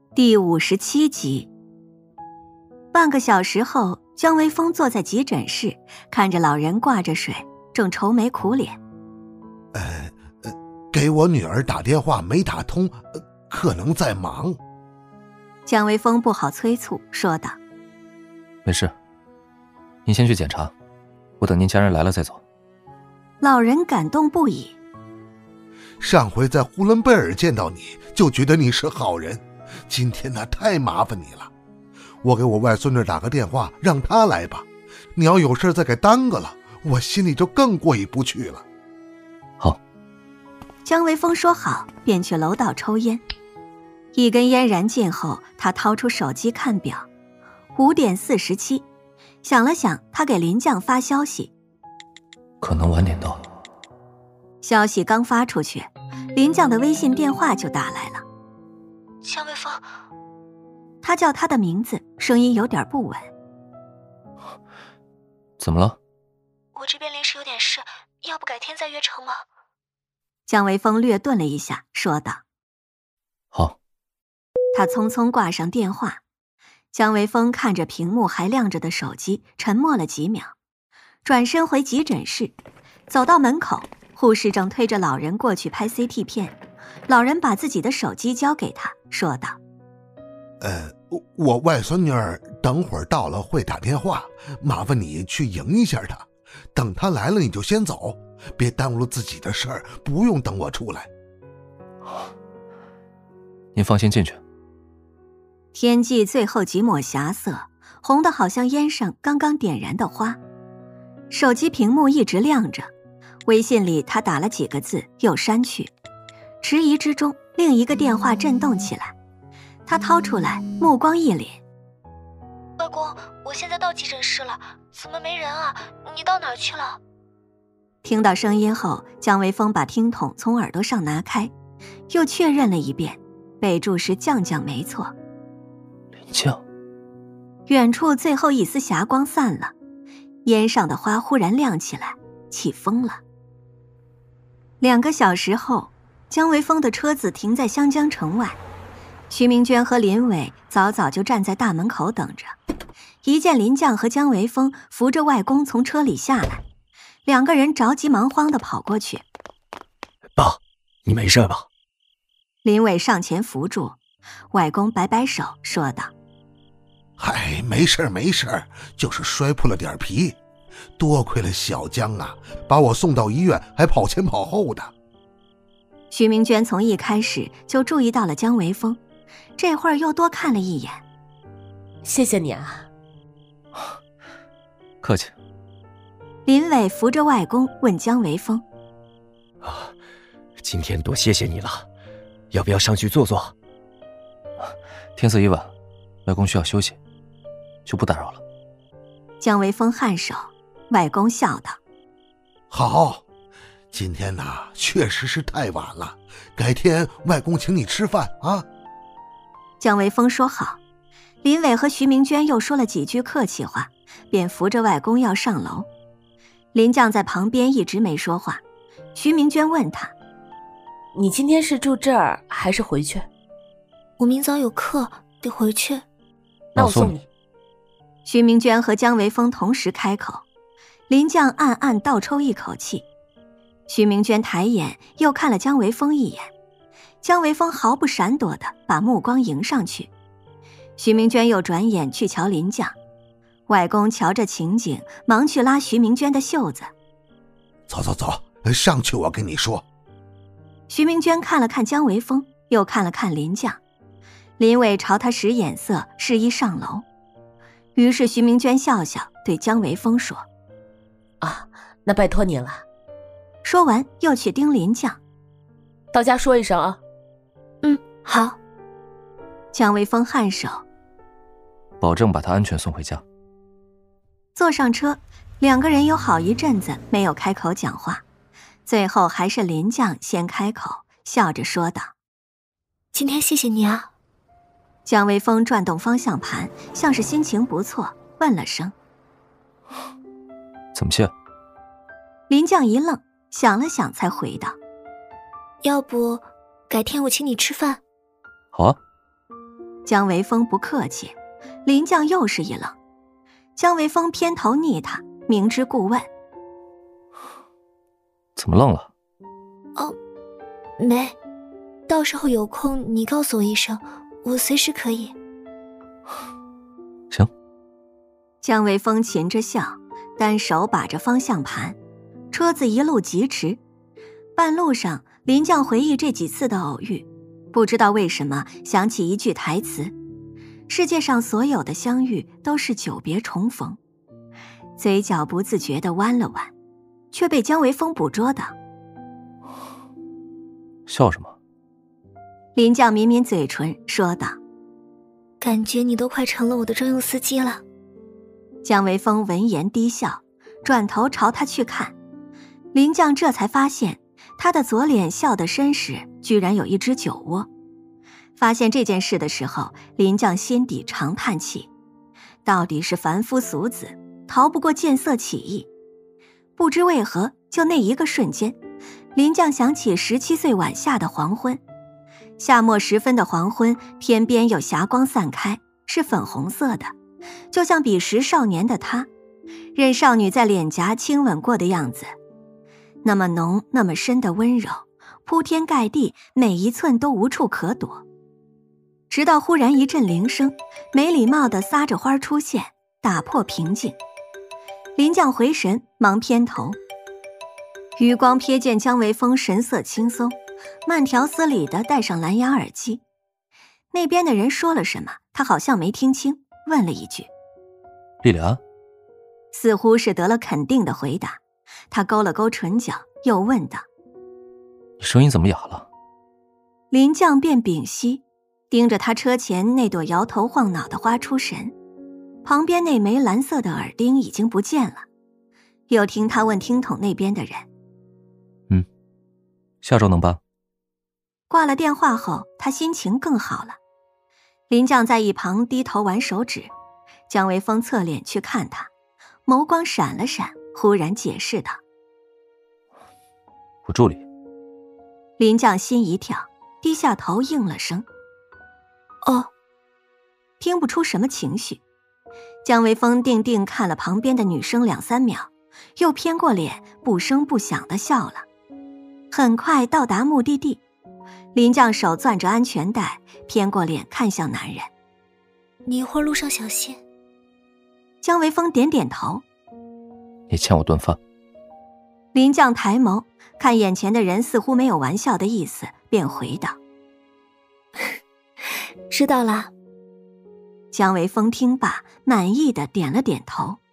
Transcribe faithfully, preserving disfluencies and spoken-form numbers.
第五十七集。半个小时后，姜维峰坐在急诊室，看着老人挂着水，正愁眉苦脸。 呃呃，给我女儿打电话没打通，呃、可能在忙。 姜维峰不好催促，说道： 没事，您先去检查，我等您家人来了再走。 老人感动不已。 上回在呼伦贝尔见到你，就觉得你是好人，今天呢太麻烦你了。我给我外孙女打个电话，让她来吧。你要有事再给耽搁了，我心里就更过意不去了。 好。 姜维峰说好，便去楼道抽烟。一根烟燃尽后，他掏出手机看表，五点四十七。想了想，他给林将发消息， 可能晚点到。 消息刚发出去，林将的微信电话就打来了。 姜维峰， 他叫他的名字，声音有点不稳。 怎么了？ 我这边临时有点事，要不改天再约成吗？ 姜维峰略顿了一下，说道： 好。 他匆匆挂上电话。姜维峰看着屏幕还亮着的手机，沉默了几秒，转身回急诊室，走到门口，护士正推着老人过去拍 C T 片。老人把自己的手机交给他，说道： 呃，我外孙女儿等会儿到了会打电话，麻烦你去迎一下她，等她来了你就先走，别耽误了自己的事儿，不用等我出来。 您放心进去。 天际最后几抹霞色，红得好像烟上刚刚点燃的花。手机屏幕一直亮着，微信里他打了几个字又删去。迟疑之中，另一个电话震动起来，他掏出来，目光一凛： 外公，我现在到急诊室了，怎么没人啊？你到哪儿去了？ 听到声音后，姜维峰把听筒从耳朵上拿开，又确认了一遍，备注是将将没错。 林将。 远处最后一丝霞光散了，烟上的花忽然亮起来，起风了。两个小时后，姜维峰的车子停在湘江城外，徐明娟和林伟早早就站在大门口等着。一见林将和姜维峰扶着外公从车里下来，两个人着急忙慌地跑过去。 爸，你没事吧？ 林伟上前扶住，外公摆摆手说道： 嗨，没事没事，就是摔破了点皮，多亏了小姜啊，把我送到医院还跑前跑后的。 徐明娟从一开始就注意到了姜维峰，这会儿又多看了一眼。 谢谢你啊。 客气。 林伟扶着外公问姜维峰： 啊，今天多谢谢你了，要不要上去坐坐？ 天色已晚，外公需要休息，就不打扰了。 姜维峰颔首，外公笑道： 好，今天呢确实是太晚了，改天外公请你吃饭啊。 姜维峰说好。林伟和徐明娟又说了几句客气话，便扶着外公要上楼。林将在旁边一直没说话。徐明娟问他： 你今天是住这儿还是回去？ 我明早有课得回去。 那我送你。 徐明娟和姜维峰同时开口。林将暗暗倒抽一口气。徐明娟抬眼又看了姜维峰一眼，姜维峰毫不闪躲地把目光迎上去。徐明娟又转眼去瞧林将，外公瞧着情景，忙去拉徐明娟的袖子： 走走走，上去我跟你说。 徐明娟看了看姜维峰，又看了看林将，林伟朝他使眼色，示意上楼。于是徐明娟笑笑对姜维峰说： 啊，那拜托你了。 说完又去盯林将： 到家说一声啊。 嗯，好。 姜维峰颔首， 保证把他安全送回家。 坐上车，两个人有好一阵子没有开口讲话，最后还是林将先开口，笑着说道： 今天谢谢你啊。 姜维峰转动方向盘，像是心情不错，问了声： 怎么谢？ 林将一愣，想了想才回道： 要不改天我请你吃饭。 好啊。 姜维峰不客气，林将又是一愣。姜维峰偏头睨他，明知故问： 怎么愣了？ 哦，没，到时候有空你告诉我一声，我随时可以。 行。 姜维峰噙着笑，单手把着方向盘，车子一路疾驰。半路上，林将回忆这几次的偶遇，不知道为什么想起一句台词：世界上所有的相遇都是久别重逢。嘴角不自觉地弯了弯，却被姜维峰捕捉到。 笑什么？ 林将抿抿嘴唇说道： 感觉你都快成了我的专用司机了。 姜维峰闻言低笑，转头朝他去看。林将这才发现他的左脸笑得深时居然有一只酒窝。发现这件事的时候，林将心底长叹气，到底是凡夫俗子，逃不过见色起意。不知为何，就那一个瞬间，林将想起十七岁晚夏的黄昏。夏末时分的黄昏，天边有霞光散开，是粉红色的，就像彼时少年的他，任少女在脸颊亲吻过的样子。那么浓那么深的温柔，铺天盖地，每一寸都无处可躲。直到忽然一阵铃声，没礼貌地撒着花出现，打破平静。林将回神，忙偏头，余光瞥见姜维峰神色轻松，慢条斯理地戴上蓝牙耳机。那边的人说了什么，他好像没听清，问了一句： 丽丽安？ 似乎是得了肯定的回答。他勾了勾唇角，又问道： 你声音怎么哑了？ 林将便屏息，盯着他车前那朵摇头晃脑的花出神。旁边那枚蓝色的耳钉已经不见了。又听他问听筒那边的人： 嗯，下周能办？ 挂了电话后，他心情更好了。林将在一旁低头玩手指，姜维峰侧脸去看他，眸光闪了闪，忽然解释道： 我助理。 林将心一跳，低下头应了声：哦。听不出什么情绪。姜维峰定定看了旁边的女生两三秒，又偏过脸，不声不响地笑了。很快到达目的地，林将手攥着安全带，偏过脸看向男人： 你一会儿路上小心。 姜维峰点点头： 你欠我顿饭。 林将抬眸看眼前的人，似乎没有玩笑的意思，便回道： 知道了。 姜维峰听罢，满意的点了点头。